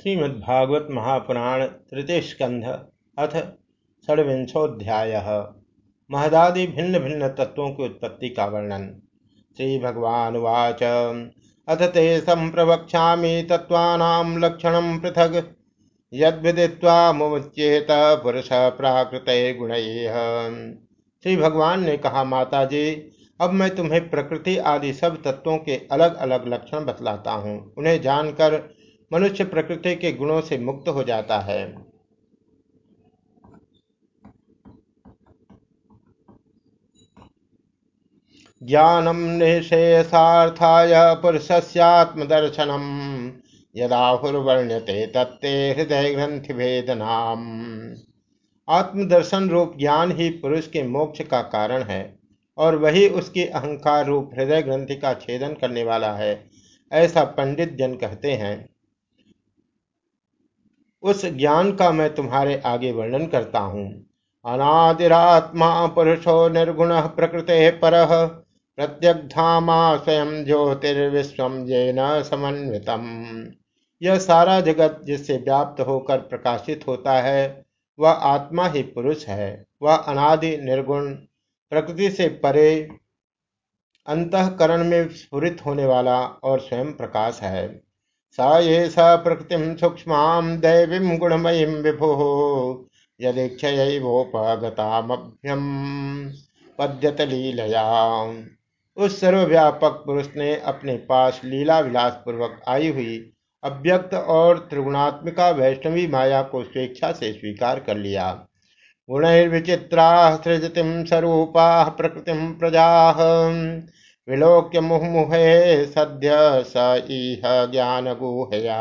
श्रीमद्भागवत महापुराण तृतीय स्कंध अथ षड्विंशोऽध्याय। महदादि भिन्न भिन्न तत्वों की उत्पत्ति का वर्णन। श्री भगवानुवाच अथ ते संप्रवक्ष्यामि तत्त्वानां लक्षणं पृथग् यद्विदित्वा मुच्येत पुरुष प्राकृते गुणैः। श्री भगवान ने कहा, माता जी, अब मैं तुम्हें प्रकृति आदि सब तत्वों के अलग अलग लक्षण बतलाता हूँ। उन्हें जानकर मनुष्य प्रकृति के गुणों से मुक्त हो जाता है। ज्ञानम निःशेषार्थाय पुरुषस्यात्मदर्शनम यदाहुर्वर्ण्यते तत्ते हृदय ग्रंथि भेदनाम। आत्मदर्शन रूप ज्ञान ही पुरुष के मोक्ष का कारण है और वही उसकी अहंकार रूप हृदय ग्रंथि का छेदन करने वाला है, ऐसा पंडित जन कहते हैं। उस ज्ञान का मैं तुम्हारे आगे वर्णन करता हूँ। अनादिरात्मा पुरुषो निर्गुण प्रकृते परः प्रत्यग्धामा स्वयं ज्योतिर्विश्वम येन समन्वितम। यह सारा जगत जिससे व्याप्त होकर प्रकाशित होता है वह आत्मा ही पुरुष है। वह अनादि निर्गुण प्रकृति से परे अंतःकरण में स्फुरित होने वाला और स्वयं प्रकाश है। स ये स प्रकृतिं सूक्ष्मां दैवीं गुणमयीं विभुः यदीक्षयैवोपगतामभ्यं पद्यत लीलया। उस सर्वव्यापक पुरुष ने अपने पास लीला विलास पूर्वक आई हुई अव्यक्त और त्रिगुणात्मिका वैष्णवी माया को स्वेच्छा से स्वीकार कर लिया। गुणैर्विचित्रा सृजतिं स्वरूपा प्रकृतिं प्रजाः विलोक्य मुहुमुहे सद्य स इह ज्ञान गुहया।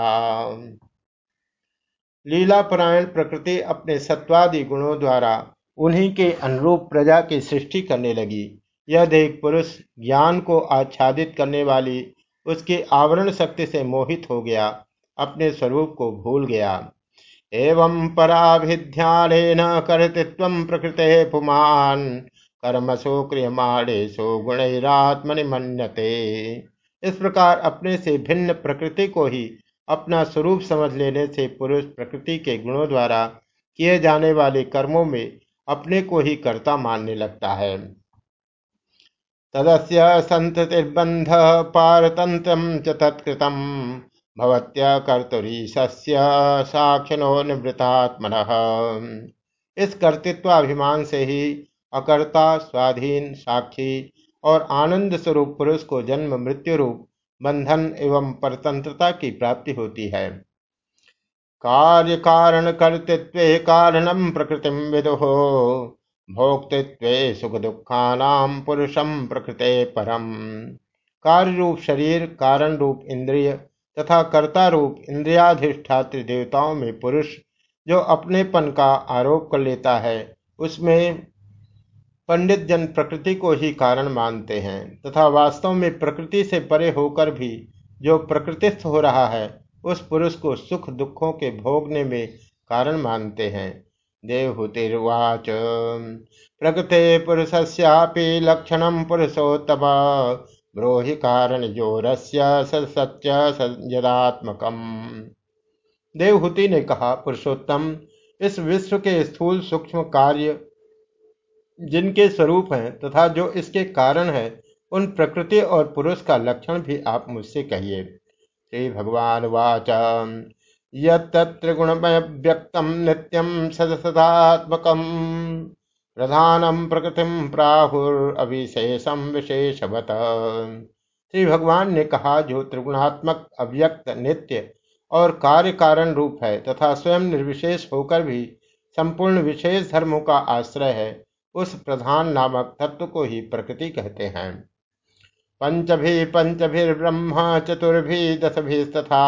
लीलापरायण प्रकृति अपने सत्वादि गुणों द्वारा उन्हीं के अनुरूप प्रजा की सृष्टि करने लगी। यह देख पुरुष ज्ञान को आच्छादित करने वाली उसकी आवरण शक्ति से मोहित हो गया, अपने स्वरूप को भूल गया। एवं पराभिध्यानेन कर्तृत्वं प्रकृते पुमान् कर्मसु क्रियमाणेषु गुणैरात्मनि मन्यते। इस प्रकार अपने से भिन्न प्रकृति को ही अपना स्वरूप समझ लेने से पुरुष प्रकृति के गुणों द्वारा किए जाने वाले कर्मों में अपने को ही कर्ता मानने लगता है। तदस्य संततिर्बंध पारतंत्रं च तत्कृतं भवत्य कर्तुरीशस्य साक्षिणो निवृत्तात्मनः। इस कर्तृत्वाभिमान से ही अकर्ता, स्वाधीन, साक्षी और आनंद स्वरूप पुरुष को जन्म मृत्यु रूप बंधन एवं परतंत्रता की प्राप्ति होती है। कार्य कारण कर्तृत्वे कारणम प्रकृतिम विदुः भोक्तृत्वे सुख दुखानां पुरुषम प्रकृते परम। कार्य रूप शरीर, कारण रूप इंद्रिय तथा कर्ता रूप इंद्रियाधिष्ठात्र देवताओं में पुरुष जो अपनेपन का आरोप कर लेता है, उसमें पंडित जन प्रकृति को ही कारण मानते हैं तथा वास्तव में प्रकृति से परे होकर भी जो प्रकृतिस्थ हो रहा है उस पुरुष को सुख दुखों के भोगने में कारण मानते हैं। देवहूतिर्वाच प्रकृते पुरुषस्यापि लक्षणं पुरुषोत्तम ब्रूहि कारणयोरस्य सत्य यदात्मकम्। देवहूति ने कहा, पुरुषोत्तम, इस विश्व के स्थूल सूक्ष्म कार्य जिनके स्वरूप हैं तथा जो इसके कारण है, उन प्रकृति और पुरुष का लक्षण भी आप मुझसे कहिए। श्री भगवान वाच यत्र गुणमय व्यक्तम नित्यम सदसदात्मकम प्रधानम प्रकृतिम प्राहुर अविशेषम विशेषवत। श्री भगवान ने कहा, जो त्रिगुणात्मक अव्यक्त नित्य और कार्य कारण रूप है तथा स्वयं निर्विशेष होकर भी संपूर्ण विशेष धर्मों का आश्रय है, उस प्रधान नामक तत्व को ही प्रकृति कहते हैं। पंचभी पंचभिर्ब्रह्म चतुर्भि दशभिस्तथा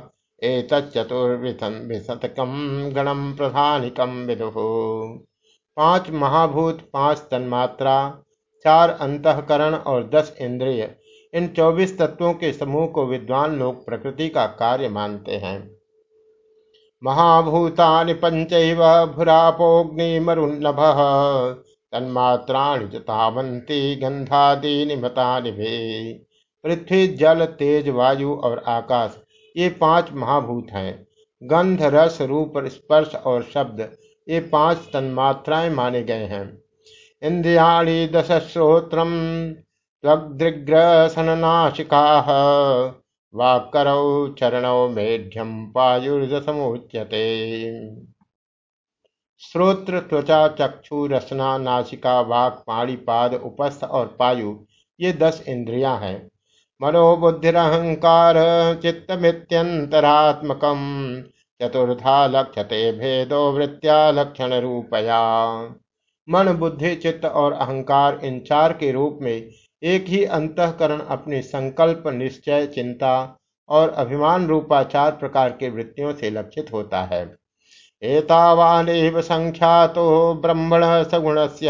एतच्चतुर्विशतकम गणम प्रधानिकम विदुः। पांच महाभूत, पांच तन्मात्रा, चार अंतःकरण और 10 इंद्रिय, इन 24 तत्वों के समूह को विद्वान लोग प्रकृति का कार्य मानते हैं। महाभूतानि पंचैव भूरापोऽग्निमरुन्नभः तन्मात्राणि च तावन्ति गंधादीनि मतानि भे। पृथ्वी, जल, तेज, वायु और आकाश, ये 5 महाभूत हैं। गंध, रस, रूप, स्पर्श और शब्द, ये 5 तन्मात्राएं माने गए हैं। इंद्रियाणि दश श्रोत्रम त्वग्दृग्रसननाशिकाः वाक्करौ चरणौ मेढ्यम पायुर्दशमुच्यते। श्रोत्र, त्वचा, चक्षु, रसना, नासिका, वाक्, पाणि, पाद, उपस्थ और पायु, ये 10 इंद्रियां हैं। मनोबुद्धिरहंकार चित्तमित्यंतरात्मकम चतुर्था लक्ष्यते भेदो वृत्त्या लक्षण रूपया। मन, बुद्धि, चित्त और अहंकार, इन 4 के रूप में एक ही अंतःकरण अपने संकल्प, निश्चय, चिंता और अभिमान रूपा 4 प्रकार के वृत्तियों से लक्षित होता है। एतावानेव संख्यातो ब्रह्मण सगुणस्य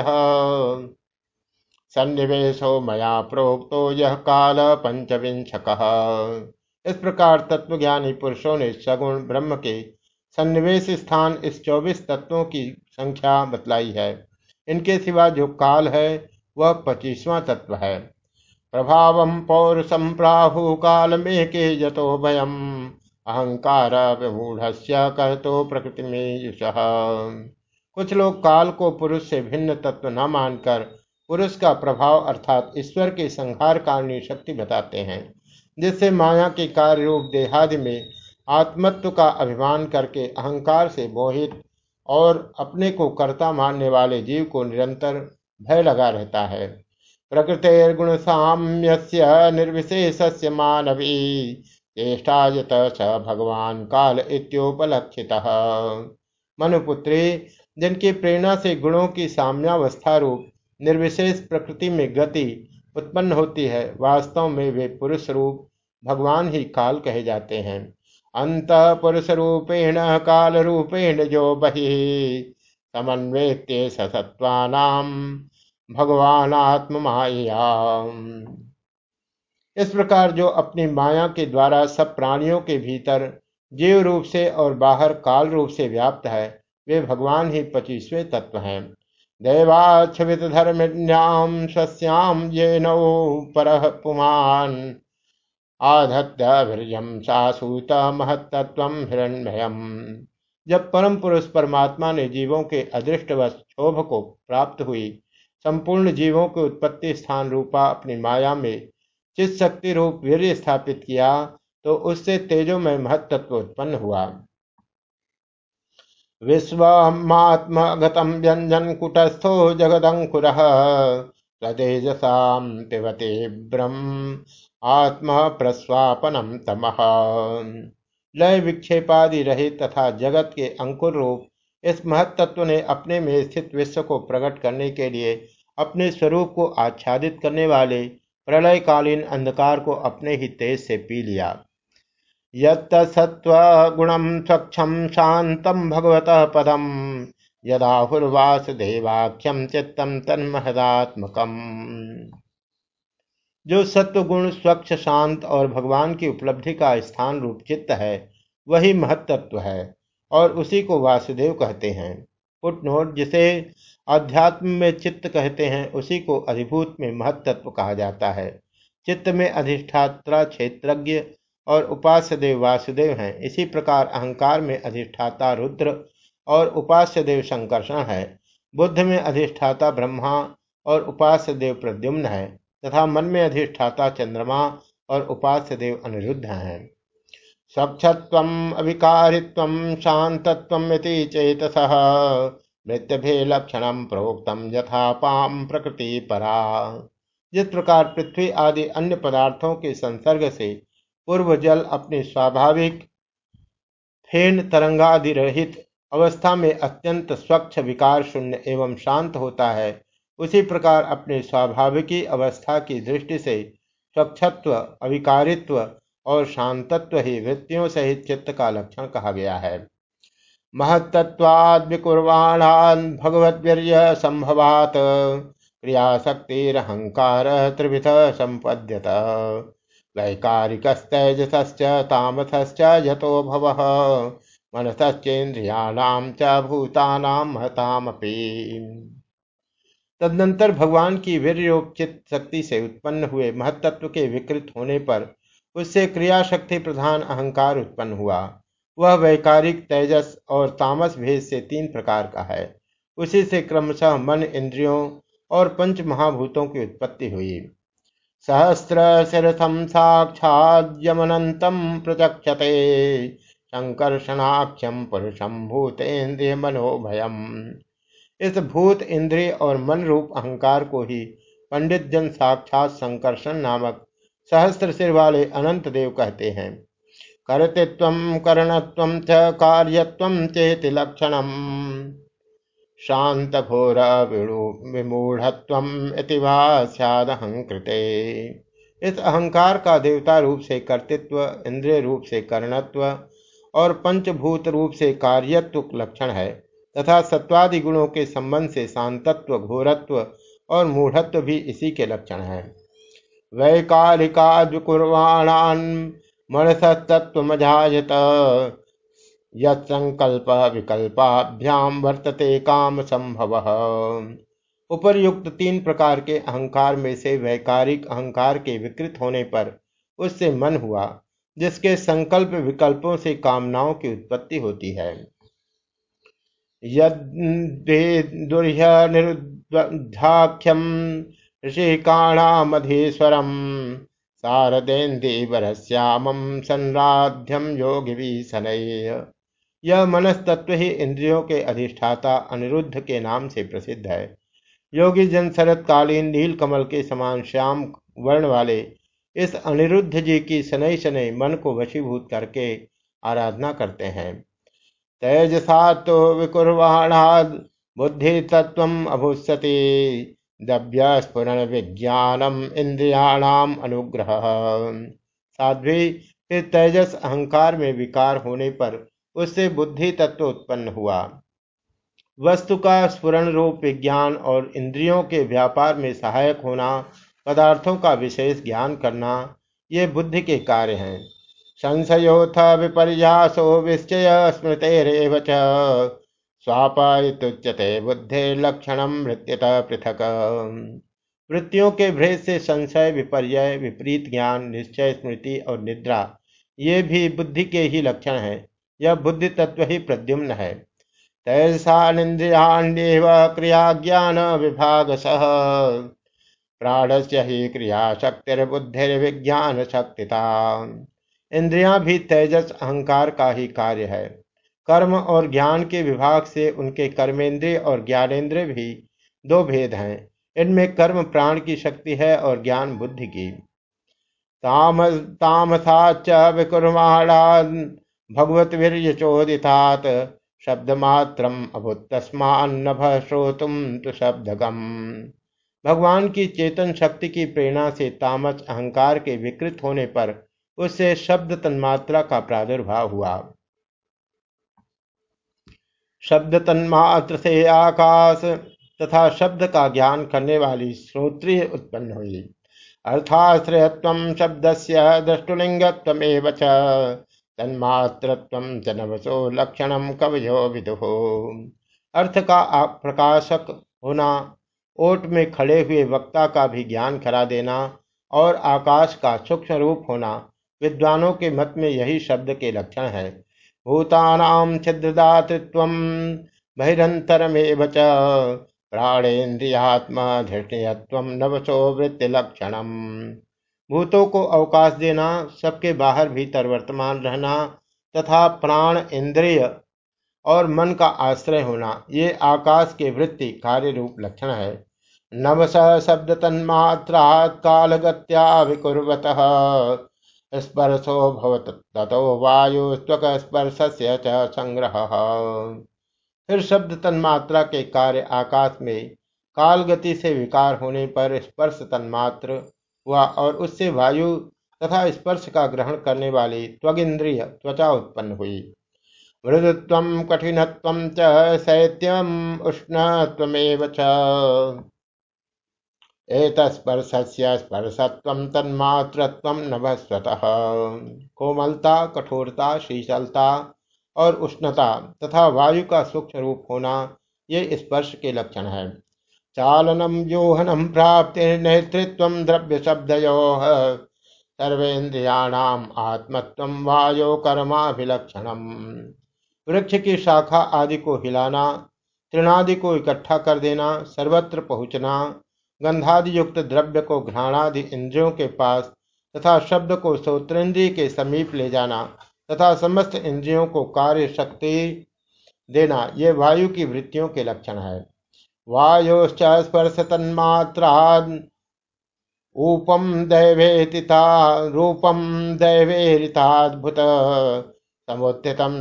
सन्निवेशो मया प्रोक्तो यह काल पंचविंशकः। इस प्रकार तत्वज्ञानी पुरुषों ने सगुण ब्रह्म के सन्निवेश स्थान इस 24 तत्वों की संख्या बतलाई है। इनके सिवा जो काल है वह 25वां तत्व है। प्रभावम पौरुषम प्राहु काल में के यतो भयम अहंकार विमूढ़स्य कहतो प्रकृति में युषः। कुछ लोग काल को पुरुष से भिन्न तत्व न मानकर पुरुष का प्रभाव अर्थात ईश्वर की संहार कारणीय शक्ति बताते हैं, जिससे माया के कार्य रूप देहादि में आत्मत्व का अभिमान करके अहंकार से मोहित और अपने को कर्ता मानने वाले जीव को निरंतर भय लगा रहता है। प्रकृतेर्गुण साम्यस्य निर्विशेषस्य मानवी चेष्टायत स भगवान काल इत्योपलक्षितः। मनुपुत्री, जिनकी प्रेरणा से गुणों की साम्यावस्था रूप निर्विशेष प्रकृति में गति उत्पन्न होती है, वास्तव में वे पुरुष रूप भगवान ही काल कहे जाते हैं। अंत पुरुष रूपेण काल रूपेण जो बहि समन्वेत्य सत्वानाम भगवान आत्म माया। इस प्रकार जो अपनी माया के द्वारा सब प्राणियों के भीतर जीव रूप से और बाहर काल रूप से व्याप्त है, वे भगवान ही 25वें तत्व हैं। दैवाच्छवित धर्मिण्याम स्वस्याम ये नौ परः पुमान् आधत्य सासूत महत्तत्वम हिरण्मयम्। जब परम पुरुष परमात्मा ने जीवों के अदृष्टवश क्षोभ को प्राप्त हुई संपूर्ण जीवों के उत्पत्ति स्थान रूपा अपनी माया में चित शक्ति रूप वीर्य स्थापित किया, तो उससे तेजोमय महत्तत्व उत्पन्न हुआ। विश्वमात्मगतं व्यंजन कुटस्थो जगदंकुरः स्वतेजसां पिबते ब्रह्म आत्मा प्रस्वापनम तमः। लय विक्षेपादि रहित तथा जगत के अंकुर रूप इस महत्तत्व ने अपने में स्थित विश्व को प्रकट करने के लिए अपने स्वरूप को आच्छादित करने वाले प्रलयकालीन अंधकार को अपने ही तेज से पी लिया। यत्तत्सत्त्वगुणं स्वच्छं शान्तं भगवतः पदं यदाहुर्वासुदेवाख्यं चित्तं तन्महदात्मकम्। जो सत्वगुण स्वच्छ, शांत और भगवान की उपलब्धि का स्थान रूप चित्त है, वही महत्तत्व है और उसी को वासुदेव कहते हैं। फुटनोट: जिसे अध्यात्म में चित्त कहते हैं, उसी को अधिभूत में महत्तत्व कहा जाता है। चित्त में अधिष्ठाता क्षेत्रज्ञ और उपास्य देव वासुदेव हैं। इसी प्रकार अहंकार में अधिष्ठाता रुद्र और उपास्य देव संकर्षण है। बुद्ध में अधिष्ठाता ब्रह्मा और उपास्य देव प्रद्युम्न है तथा मन में अधिष्ठाता चंद्रमा और उपास्य देव अनिरुद्ध हैं। स्वच्छत्वम् अविकारित्वम् शान्तत्वम् इति चेतसः मृत्यभे लक्षणम प्रोक्तम यथा पाम प्रकृति परा। जिस प्रकार पृथ्वी आदि अन्य पदार्थों के संसर्ग से पूर्व जल अपनी स्वाभाविक फेन तरंगादि रहित अवस्था में अत्यंत स्वच्छ, विकार शून्य एवं शांत होता है, उसी प्रकार अपने स्वाभाविकी अवस्था की दृष्टि से स्वच्छत्व, अविकारित्व और शांतत्व ही वृत्तियों सहित चित्त का लक्षण कहा गया है। महत्तत्वाद् विकुर्वाणान् भगवद्वीर्य संभवात् क्रियाशक्तिरहंकार त्रिविध संपद्यत वैकारिकस्तैजसश्च तामसश्च यतो भवः मनसश्चेन्द्रियाणां च भूतानां महतामपि। तदनंतर भगवान की वीर्योपचित शक्ति से उत्पन्न हुए महत्तत्व के विकृत होने पर उससे क्रिया शक्ति प्रधान अहंकार उत्पन्न हुआ। वह वैकारिक तेजस और तामस भेद से तीन प्रकार का है। उसी से क्रमशः मन, इंद्रियों और पंच महाभूतों की उत्पत्ति हुई। सहस्रशिरथं साक्षाद्यमनन्तं प्रचक्षते संकर्षणाख्यम पुरुषम भूतेन्द्रिय मनोभयम्। इस भूत, इंद्रिय और मन रूप अहंकार को ही पंडित जन साक्षात संकर्षण नामक सहस्र सिर वाले अनंत देव कहते हैं। कर्तृत्वं करणत्वं च कार्यत्वं चेति लक्षणम् शांत घोर विमूढ़त्वम इति वा स्यादहंकृते। इस अहंकार का देवता रूप से कर्तृत्व, इंद्रिय रूप से करणत्व और पंचभूत रूप से कार्यत्व लक्षण है तथा सत्वादि गुणों के संबंध से शांतत्व, घोरत्व और मूढ़त्व भी इसी के लक्षण है। वैकालिकाद्कुर्वाणान् मनसस्तत्त्वमजायत यत्संकल्प विकल्पाभ्याम वर्तते काम संभव। उपर्युक्त तीन प्रकार के अहंकार में से वैकारिक अहंकार के विकृत होने पर उससे मन हुआ, जिसके संकल्प विकल्पों से कामनाओं की उत्पत्ति होती है। यद्दुर्ह्यनिरुद्धाख्यम ऋषिकाणामधीश्वरम शारदेन्दीवरश्यामं संराध्यम योगिवी शनैः। यह मनस्तत्व ही इंद्रियों के अधिष्ठाता अनिरुद्ध के नाम से प्रसिद्ध है। योगी जन शरतकालीन नील कमल के समान श्याम वर्ण वाले इस अनिरुद्ध जी की शनै शनै मन को वशीभूत करके आराधना करते हैं। तेजसा तो विकुर्वाणाद बुद्धि तत्व अभुस्सति दभ्य स्फुरण विज्ञानम इंद्रियाणाम अनुग्रह। साध्वी, फिर तेजस अहंकार में विकार होने पर उससे बुद्धि तत्व उत्पन्न हुआ। वस्तु का स्फुरण रूप विज्ञान और इंद्रियों के व्यापार में सहायक होना, पदार्थों का विशेष ज्ञान करना, ये बुद्धि के कार्य हैं। संशयोथ विपर्यासो विश्चय स्मृतेरेव च स्वापायितुच्यते बुद्धिर्लक्षणं मृत्युतः पृथक्। वृत्तियों के भेद से संशय, विपर्यय, विपरीत ज्ञान, निश्चय, स्मृति और निद्रा, ये भी बुद्धि के ही लक्षण हैं। यह बुद्धि तत्व ही प्रद्युम्न है। तैसानिन्द्रियाण्येव क्रिया ज्ञान विभागशः प्राणस्य ही क्रिया शक्तिर्बुद्धिर्विज्ञान शक्तिता। इंद्रियां भी तेजस अहंकार का ही कार्य है। कर्म और ज्ञान के विभाग से उनके कर्मेंद्रिय और ज्ञानेन्द्रिय भी दो भेद हैं। इनमें कर्म प्राण की शक्ति है और ज्ञान बुद्धि की। तामसाच विकुर्वाणान् भगवत वीर्यचोदितात् शब्दमात्रम अभूत तस्मान्नभ श्रोतुम तु शब्दगम। भगवान की चेतन शक्ति की प्रेरणा से तामस अहंकार के विकृत होने पर उससे शब्द तन्मात्रा का प्रादुर्भाव हुआ। शब्द तन्मात्र से आकाश तथा शब्द का ज्ञान करने वाली श्रोत्रिय उत्पन्न हुई। अर्थाश्रयत्वं शब्दस्य द्रष्टुलिंगत्वमेव च तन्मात्रत्वं च नवसो लक्षणं कवयो विदुः। अर्थ का प्रकाशक होना, ओट में खड़े हुए वक्ता का भी ज्ञान करा देना और आकाश का सूक्ष्म रूप होना, विद्वानों के मत में यही शब्द के लक्षण है। भूतानां छिद्रदातृत्वं बहिरंतरमेव च प्राणेन्द्रियात्मा धृष्णयत्वं नवसो वृत्तिलक्षणम्। भूतों को अवकाश देना, सबके बाहर भीतर वर्तमान रहना तथा प्राण, इंद्रिय और मन का आश्रय होना, ये आकाश के वृत्ति कार्य रूप लक्षण है। नवस शब्द तन्मात्रात् कालगत्या विकुर्वतः स्पर्शो भवत ततो वायु त्वक स्पर्शस्य च संग्रहः। फिर शब्द तन्मात्रा के कार्य आकाश में काल गति से विकार होने पर स्पर्श तन्मात्र हुआ और उससे वायु तथा स्पर्श का ग्रहण करने वाली त्वगिंद्रिय त्वचा उत्पन्न हुई। मृदुत्वं कठिनत्वं च शैत्यम् उष्णत्वमेव च एतस्पर्शस्य स्पर्शत्वं तन्मात्रत्वं नभस्वतः। कोमलता, कठोरता, शीतलता और उष्णता तथा वायु का सूक्ष्म रूप होना, ये स्पर्श के लक्षण है। चालनम योहनम प्राप्ति नेतृत्व द्रव्य शब्दयोः सर्वेन्द्रियाणाम आत्मत्वम वायो कर्माभिलक्षणम। वृक्ष की शाखा आदि को हिलाना, तृणादि को इकट्ठा कर देना, सर्वत्र पहुँचना, गंधादि युक्त द्रव्य को घ्राणादि इंद्रियों के पास तथा शब्द को श्रोत्रेंद्रिय के समीप ले जाना तथा समस्त इंद्रियों को कार्य शक्ति देना, ये वायु की वृत्तियों के लक्षण है। वायोश्च स्पर्श तन्मात्रा ऊपम दैवेतिता रूपम दैवेरिताद्भुत समुत्थितम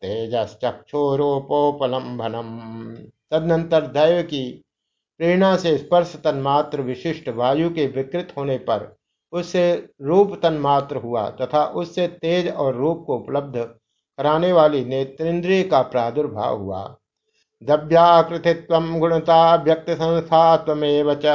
ततस्तेजश्चक्षुरूपोपलम्भनम। तदनंतर दैव की प्रेरणा से स्पर्श तन्मात्र विशिष्ट वायु के विकृत होने पर उससे रूप तन्मात्र हुआ तथा उससे तेज और रूप को उपलब्ध कराने वाली नेत्रेंद्रिय का प्रादुर्भाव हुआ। द्रव्याकृतित्वं गुणता व्यक्त संस्थात्वमेव च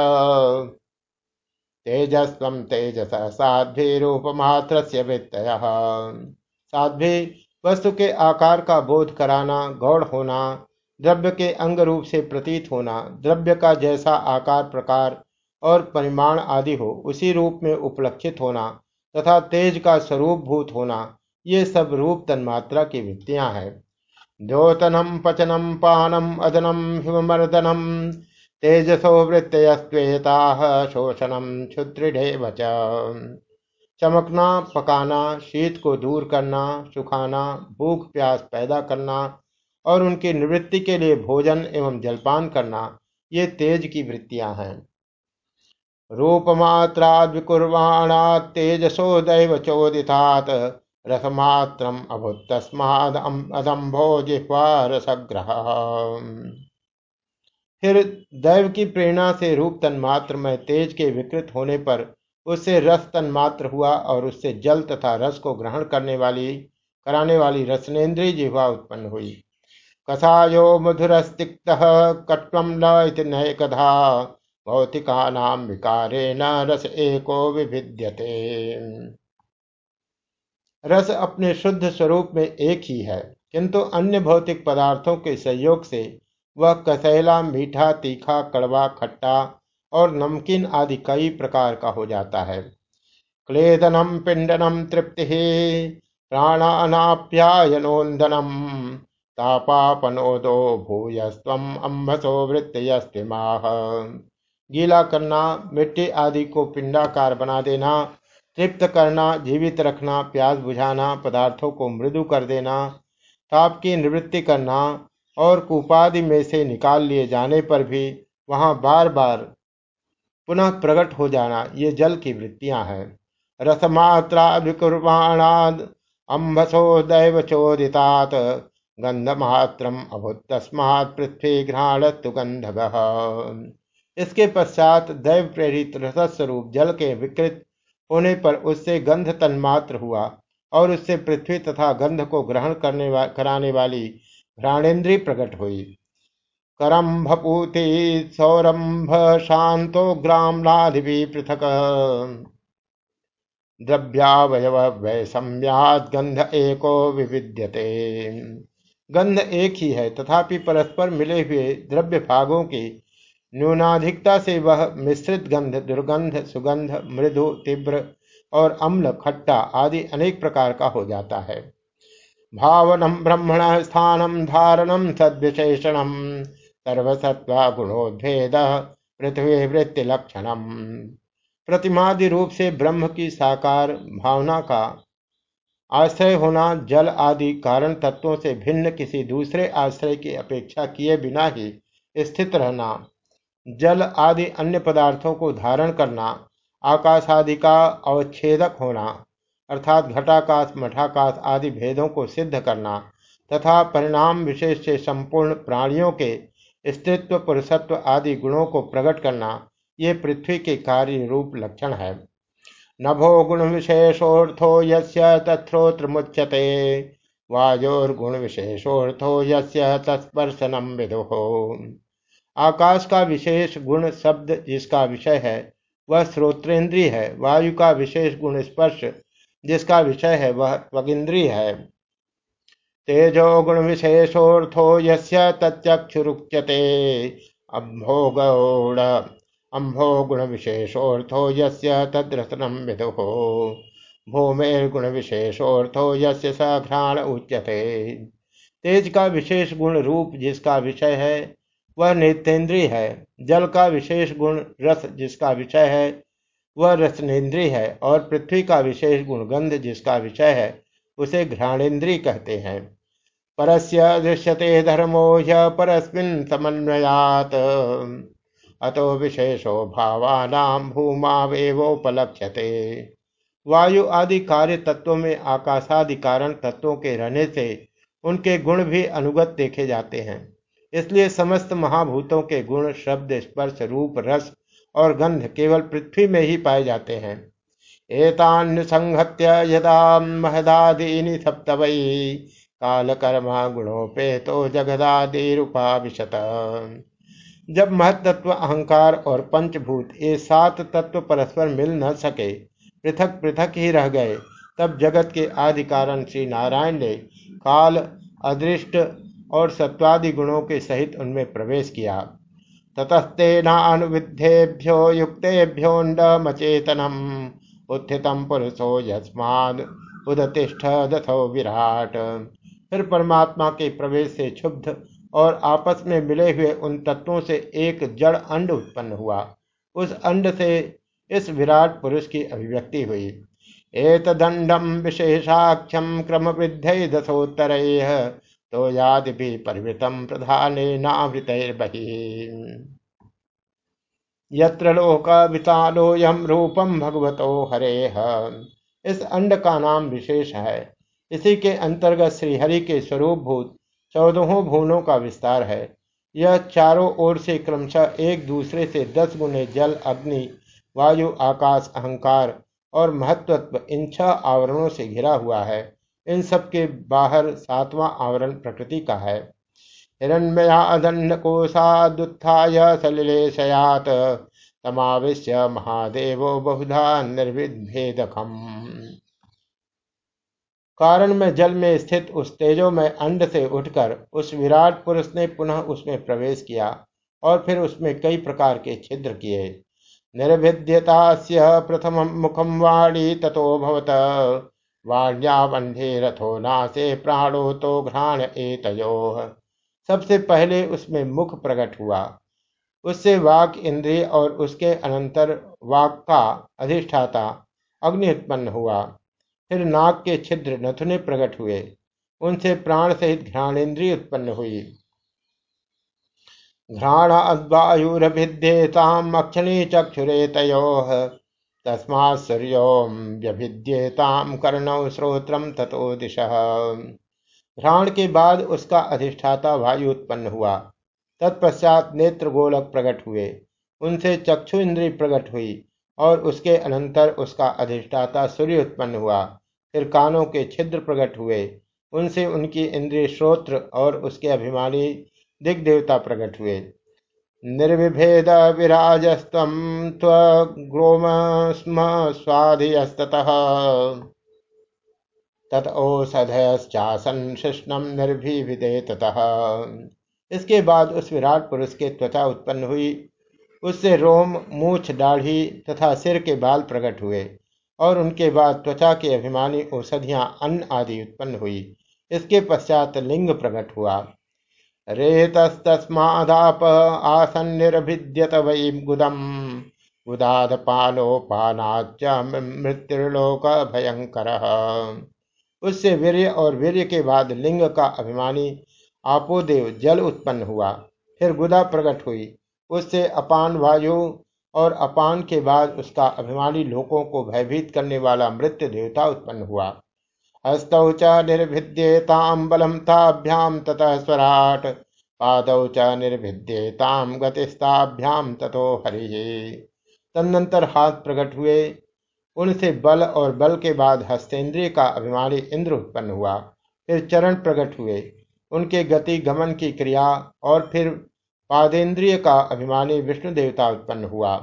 तेजस्वं तेजसः साध्वीरूपमात्रस्य वृत्तयः। साध्वी वस्तु के आकार का बोध कराना, गौण होना, द्रव्य के अंग रूप से प्रतीत होना, द्रव्य का जैसा आकार प्रकार और परिमाण आदि हो उसी रूप में उपलक्षित होना तथा तेज का स्वरूप भूत होना, ये सब रूप तन्मात्रा की वृत्तियां हैं। द्योतनम पचनम पानम अदनम हिममर्दनम तेजसो वृत्तयस्त्वेताः शोषणम क्षुद्रिढेव च। चमकना, पकाना, शीत को दूर करना, सुखाना, भूख प्यास पैदा करना और उनकी निवृत्ति के लिए भोजन एवं जलपान करना, ये तेज की वृत्तियां हैं। रूपमात्राद् विकुर्वाणात् तेजसो दैव चोदितात् रसमात्रम अभूत् तस्माद् अदम्भो जिह्वा रसग्रहः। फिर दैव की प्रेरणा से रूप तन्मात्र में तेज के विकृत होने पर उससे रस तन्मात्र हुआ और उससे जल तथा रस को ग्रहण कराने वाली रसनेन्द्रिय जिह्वा उत्पन्न हुई। कषायो मधुरस्तिक्तः कट्वं न इति नैकधा भौतिकानां विकारेण रस एको विभिद्यते। रस अपने शुद्ध स्वरूप में एक ही है, किंतु अन्य भौतिक पदार्थों के संयोग से वह कसैला, मीठा, तीखा, कड़वा, खट्टा और नमकीन आदि कई प्रकार का हो जाता है। क्लेदनम पिंडनम तृप्ति प्राणानाप्यायनोन्दनम तापापनोदो भूयस्त्वम अम्भसो वृत्तयस्तिमाह। गीला करना, मिट्टी आदि को पिंडाकार बना देना, तृप्त करना, जीवित रखना, प्यास बुझाना, पदार्थों को मृदु कर देना, ताप की निवृत्ति करना और कूपादि में से निकाल लिए जाने पर भी वहां बार बार पुनः प्रकट हो जाना, ये जल की वृत्तियां हैं। रसमात्रा विकुर्वाणाद अम्भसो दैव चोदितात गंधमात्रम अभूत तस्मात् पृथ्वी घ्राणत्तु गंधगः। इसके पश्चात दैव प्रेरित रसस्वरूप जल के विकृत होने पर उससे गंध तन्मात्र हुआ और उससे पृथ्वी तथा गंध को ग्रहण कराने वाली घ्राणेन्द्रिय प्रकट हुई। करम्भपूति सौरंभ शांतो ग्रामलाधिपि पृथक द्रव्यावयव वैषम्यात् गंध एको विविद्यते। गंध एक ही है, तथापि परस्पर मिले हुए द्रव्य भागों की न्यूनाधिकता से वह मिश्रित गंध, दुर्गंध, सुगंध, मृदु, तीव्र और अम्ल, खट्टा आदि अनेक प्रकार का हो जाता है। भावनम ब्रह्मण स्थानम धारणम सद्विशेषणम सर्वसत्वा गुणोद्भेद पृथ्वी वृत्ति लक्षणम। प्रतिमादि रूप से ब्रह्म की साकार भावना का आश्रय होना, जल आदि कारण तत्वों से भिन्न किसी दूसरे आश्रय की अपेक्षा किए बिना ही स्थित रहना, जल आदि अन्य पदार्थों को धारण करना, आकाश आदि का अवच्छेदक होना अर्थात घटाकाश मठाकाश आदि भेदों को सिद्ध करना तथा परिणाम विशेष से संपूर्ण प्राणियों के स्त्रीत्व, पुरुषत्व आदि गुणों को प्रकट करना, ये पृथ्वी के कार्य रूप लक्षण है। नभो गुण विशेषोर्थो यस्य तत्श्रोत्र मुच्यते वायोर्गुण विशेषोर्थो यस्य तत्स्पर्शनम विदुः। आकाश का विशेष गुण शब्द जिसका विषय है वह श्रोत्रेंद्रिय है, वायु का विशेष गुण स्पर्श जिसका विषय है वह त्वगिंद्रिय है। तेजो गुण विशेषोर्थो यस्य तच्चक्षुरुच्यते अभोगौड़ अम्भो गुण विशेषोर्थो यस्य तद्रत्नं विदुः भूमेर्गुण विशेषोर्थो यस्य स घ्राण उच्यते। तेज का विशेष गुण रूप जिसका विषय है वह नेत्रेंद्रिय है। जल का विशेष गुण रस जिसका विषय है वह रसनेन्द्रिय है। और पृथ्वी का विशेष गुण गंध जिसका विषय है उसे घ्राणेन्द्रिय कहते हैं। परस्य दृश्यते धर्मो ह्य परस्मिन् समन्वयात् अतो विशेषो भावानां भूमावेवोपलक्ष्यते। वायु आदि कार्य तत्वों में आकाशादि कारण तत्वों के रहने से उनके गुण भी अनुगत देखे जाते हैं। इसलिए समस्त महाभूतों के गुण शब्द स्पर्श रूप रस और गंध केवल पृथ्वी में ही पाए जाते हैं। एतान्नुसंहत्य यदा महदादीनि सप्तवै कालकर्मा गुणोपेतो जगदादिरूपाविशत। जब महत्त्व अहंकार और पंचभूत ये सात तत्व परस्पर मिल न सके, पृथक पृथक ही रह गए, तब जगत के आदि कारण श्री नारायण ने काल अदृष्ट और सत्वादि गुणों के सहित उनमें प्रवेश किया। ततस्तेनानुविद्धेभ्यो युक्तेभ्योऽण्डमचेतनम् उत्थितं पुरुषो यस्माद् उदतिष्ठ दथो विराट। फिर परमात्मा के प्रवेश से क्षुब्ध और आपस में मिले हुए उन तत्वों से एक जड़ अंड उत्पन्न हुआ। उस अंड से इस विराट पुरुष की अभिव्यक्ति हुई। एतदंडम विशेषाख्यम क्रम वृद्धि दशोत्तरैः तो याद भी परिवृतम प्रधानेनावृतैर्बहिः। यत्र लोक वितालोयम रूपम भगवतो हरेह। इस अंड का नाम विशेष है। इसी के अंतर्गत श्रीहरि के स्वरूप भूत 14 भुवनों का विस्तार है। यह चारों ओर से क्रमशः एक दूसरे से 10 गुने जल अग्नि वायु आकाश अहंकार और महत्त्व इन 6 आवरणों से घिरा हुआ है। इन सब के बाहर 7वां आवरण प्रकृति का है। हिरण्मयादन्नकोशादुत्थाय सलिलेशयात् तमाविश्य महादेवो बहुधा निर्विभेदकम्। कारण में जल में स्थित उस तेजोमय अंड से उठकर उस विराट पुरुष ने पुनः उसमें प्रवेश किया और फिर उसमें कई प्रकार के छिद्र किए। निर्भिद्यतास्य प्रथम मुखम वाणी ततो भवत वाण्यावंधे रथो नासे प्राणो तो घ्राण एतयोः। सबसे पहले उसमें मुख प्रकट हुआ, उससे वाक इंद्रिय और उसके अनंतर वाक का अधिष्ठाता अग्नि उत्पन्न हुआ। फिर नाक के छिद्र नथुने प्रकट हुए, उनसे प्राण सहित घ्राणेन्द्रिय उत्पन्न हुई। घ्राणाद्वायुरभिद्येताम् अक्षिणी चक्षुरेतयोः तस्मात् सूर्यों व्यभिद्येताम् कर्णौ श्रोत्रम ततो दिशः। घ्राण के बाद उसका अधिष्ठाता वायु उत्पन्न हुआ। तत्पश्चात नेत्र गोलक प्रकट हुए, उनसे चक्षु इंद्रिय प्रकट हुई और उसके अनंतर उसका अधिष्ठाता सूर्य उत्पन्न हुआ। फिर कानों के छिद्र प्रकट हुए, उनसे उनकी इंद्रिय श्रोत्र और उसके अभिमानी दिग्देवता प्रकट हुए। निर्विभेद विराजस्त्वं त्वग्रोम स्म स्वाधियस्ततः तत औषधयश्चासन शिष्णम निर्भिविदे ततः। इसके बाद उस विराट पुरुष के त्वचा उत्पन्न हुई, उससे रोम मूछ दाढ़ी तथा सिर के बाल प्रकट हुए और उनके बाद त्वचा के अभिमानी औषधियां अन्न आदि उत्पन्न हुई। इसके पश्चात लिंग प्रकट हुआ। रेतस्तस्मादाप आसन्निर्भिद्यत वै गुदम गुदादपानोपानाच्च मृत्युर्लोक भयंकर। उससे वीर्य और वीर्य के बाद लिंग का अभिमानी आपोदेव जल उत्पन्न हुआ। फिर गुदा प्रकट हुई, उससे अपान वायु और अपान के बाद उसका अभिमानी लोकों को भयभीत करने वाला मृत्यु देवता उत्पन्न हुआ। हस्तौ च निर्भिद्येतां बलं ताभ्यां ततः स्वराट पादौ च निर्भिद्येतां गतिस्ताभ्यां ततो हरिः। तदनंतर हाथ प्रकट हुए, उनसे बल और बल के बाद हस्तेंद्रिय का अभिमानी इंद्र उत्पन्न हुआ। फिर चरण प्रकट हुए, उनके गति गमन की क्रिया और फिर पादेंद्रिय का अभिमानी विष्णु देवता उत्पन्न हुआ।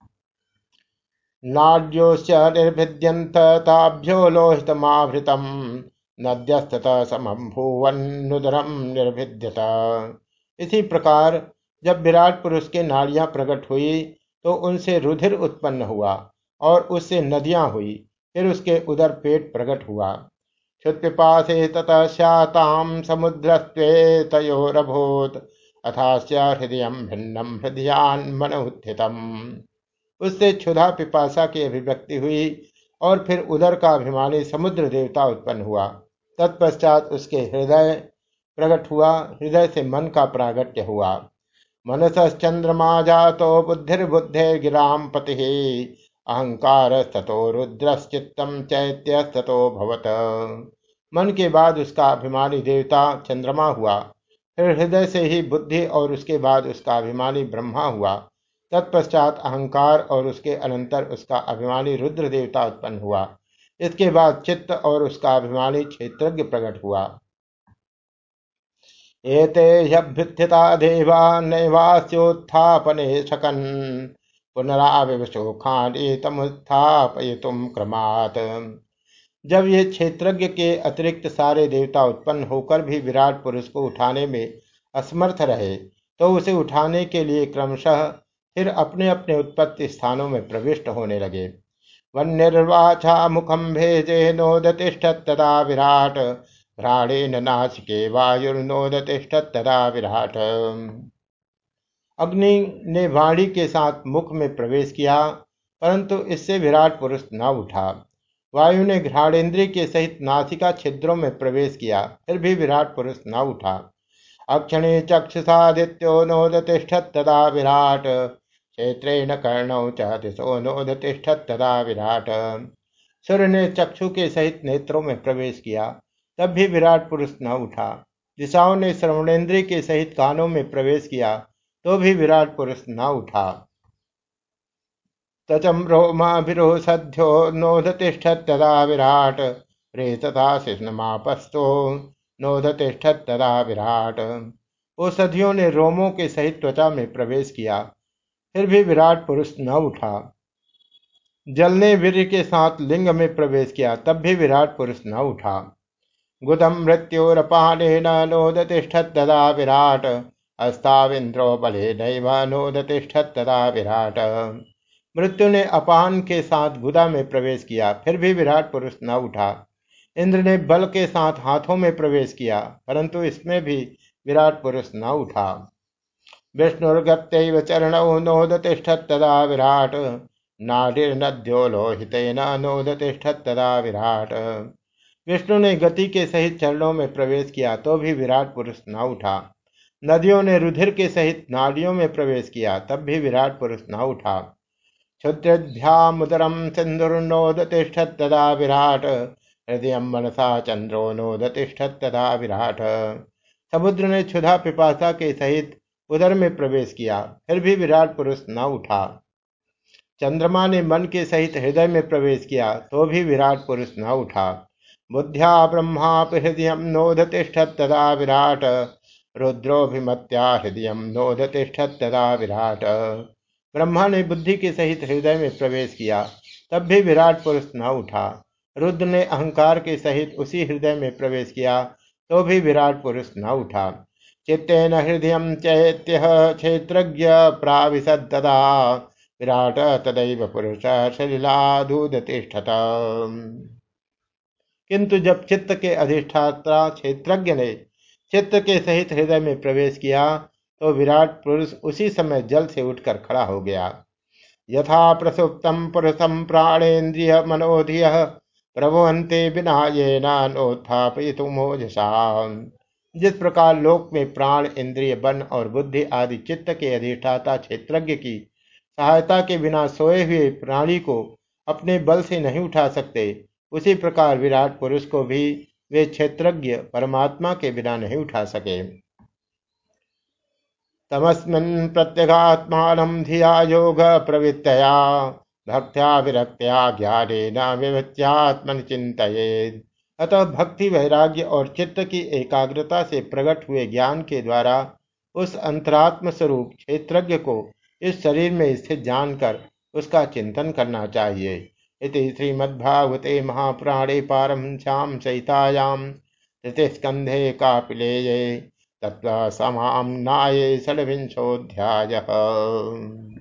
नाड्योश्च निर्भिद्यन्त ताभ्यो लोहितमाभृतम् नद्यस्ततः समं भुवन्नुदरं निर्भिद्यत। इसी प्रकार जब विराट पुरुष के नाड़ियां प्रकट हुई तो उनसे रुधिर उत्पन्न हुआ और उससे नदियां हुई। फिर उसके उदर पेट प्रकट हुआ। क्षुत्पिपासे ततः स्यातां समुद्रस्त्वेतयोरभूत् अथास्य हृदय भिन्नम हृदयान्मन उत्थितम्। उससे क्षुधा पिपासा की अभिव्यक्ति हुई और फिर उदर का अभिमानी समुद्र देवता उत्पन्न हुआ। तत्पश्चात उसके हृदय प्रकट हुआ, हृदय से मन का प्रागट्य हुआ। मनसश्चंद्रमा जातो बुद्धिर्बुद्धेर्गिराम पति अहंकार ततो रुद्रश्चित्तम चैत्य ततो भवत। मन के बाद उसका अभिमानी देवता चंद्रमा हुआ, फिर हृदय से ही बुद्धि और उसके बाद उसका अभिमानी ब्रह्मा हुआ। तत्पश्चात अहंकार और उसके अनंतर उसका अभिमानी रुद्र देवता उत्पन्न हुआ। इसके बाद चित्त और उसका अभिमानी क्षेत्रज्ञ प्रकट हुआ। एते ह्यभ्युत्थिता देवा नैवास्योत्थापने शकन् पुनराविवशोखानि तमुत्थापयितुं क्रमात्। जब ये क्षेत्रज्ञ के अतिरिक्त सारे देवता उत्पन्न होकर भी विराट पुरुष को उठाने में असमर्थ रहे, तो उसे उठाने के लिए क्रमशः फिर अपने अपने उत्पत्ति स्थानों में प्रविष्ट होने लगे। वन्यर्वाचा मुखम भेजे नोदतिष्ठत् तदा विराट घ्राणेन नासिके वायुर्नोदतिष्ठत् तदा विराट। अग्नि ने वाणी के साथ मुख में प्रवेश किया, परंतु इससे विराट पुरुष न उठा। वायु ने घ्राणेन्द्रिय के सहित नासिका छिद्रों में प्रवेश किया, फिर भी विराट पुरुष न उठा। अक्षणे चक्षुषादित्यो नोदतिष्ठत् तदा विराट क्षेत्रेण कर्णौ च दिशो नोदतिष्ठत् तदा विराट। सूर्य ने चक्षु के सहित नेत्रों में प्रवेश किया, तब भी विराट पुरुष न उठा। दिशाओं ने श्रवणेन्द्रिय के सहित कानों में प्रवेश किया, तो भी विराट पुरुष न उठा। तचम रोमाभिरोसध्यो नोदतिष्ठत् तदा विराट रेतथा शिष्णमापस्तो नोदतिष्ठत् तदा विराट। औषधियों ने रोमों के सहित त्वचा में प्रवेश किया, फिर भी विराट पुरुष न उठा। जल ने वीर्य के साथ लिंग में प्रवेश किया, तब भी विराट पुरुष न उठा। गुदम मृत्योरपानेन नोदतिष्ठत् तदा विराट अस्ताविन्द्रो बलेनैव नोदतिष्ठत् तदा विराट। मृत्यु ने अपान के साथ गुदा में प्रवेश किया, फिर भी विराट पुरुष न उठा। इंद्र ने बल के साथ हाथों में प्रवेश किया, परंतु इसमें भी विराट पुरुष न उठा। विष्णुर्गत्यैव चरणौ नोदतिष्ठत् तदा विराट नाडिर्नद्यो लोहितेन नोदतिष्ठत् तदा विराट। विष्णु ने गति के सहित चरणों में प्रवेश किया, तो भी विराट पुरुष न उठा। नदियों ने रुधिर के सहित नाड़ियों में प्रवेश किया, तब भी विराट पुरुष न उठा। क्षुद्रध्यामुदरम सिंधुर्नोदतिष्ठत् तदा विराट हृदय मनसा चंद्रो नोदतिष्ठत् तदा विराट। समुद्र ने क्षुधा पिपासा के सहित उदर में प्रवेश किया, फिर भी विराट पुरुष न उठा। चंद्रमा ने मन के सहित हृदय में प्रवेश किया, तो भी विराट पुरुष न उठा। बुद्ध्या ब्रह्मापि हृदय नोदतिष्ठत् तदा विराट रुद्रोभिमत्या हृदय नोदतिष्ठत् तदा विराट। ब्रह्मा ने बुद्धि के सहित हृदय में प्रवेश किया, तब भी विराट पुरुष न उठा। रुद्र ने अहंकार के सहित उसी हृदय में प्रवेश किया, तो भी विराट पुरुष न उठा। चित्तेन हृदय चैत्य क्षेत्रज्ञ प्राविशद्ददा विराट तदैव पुरुष सलिलादुदतिष्ठत। किंतु जब चित्त के अधिष्ठाता क्षेत्रज्ञ ने चित्त के सहित हृदय में प्रवेश किया, तो विराट पुरुष उसी समय जल से उठकर खड़ा हो गया। यथा प्रसुप्तम पुरुषम प्राणेन्द्रिय मनोधिय प्रभुवन्ते बिना ये नोत्थापयितुमोजसा। जिस प्रकार लोक में प्राण इंद्रिय बन और बुद्धि आदि चित्त के अधिष्ठाता क्षेत्रज्ञ की सहायता के बिना सोए हुए प्राणी को अपने बल से नहीं उठा सकते, उसी प्रकार विराट पुरुष को भी वे क्षेत्रज्ञ परमात्मा के बिना नहीं उठा सके। तमस्मिन् प्रत्यगात्मानं धिया योग प्रवृत्तया भक्त्या विरक्त्या ज्ञानेन विवच्यात्मनि चिन्तयेत्। अतः भक्ति वैराग्य और चित्त की एकाग्रता से प्रकट हुए ज्ञान के द्वारा उस अंतरात्म स्वरूप क्षेत्रज्ञ को इस शरीर में स्थित जानकर उसका चिंतन करना चाहिए। इति श्रीमद्भागवते महापुराणे पारमहंस्यां सहितायां तृतीय स्कंधे कापिलेये तत्त्वसमाम्नाये षड्विंशोऽध्यायः।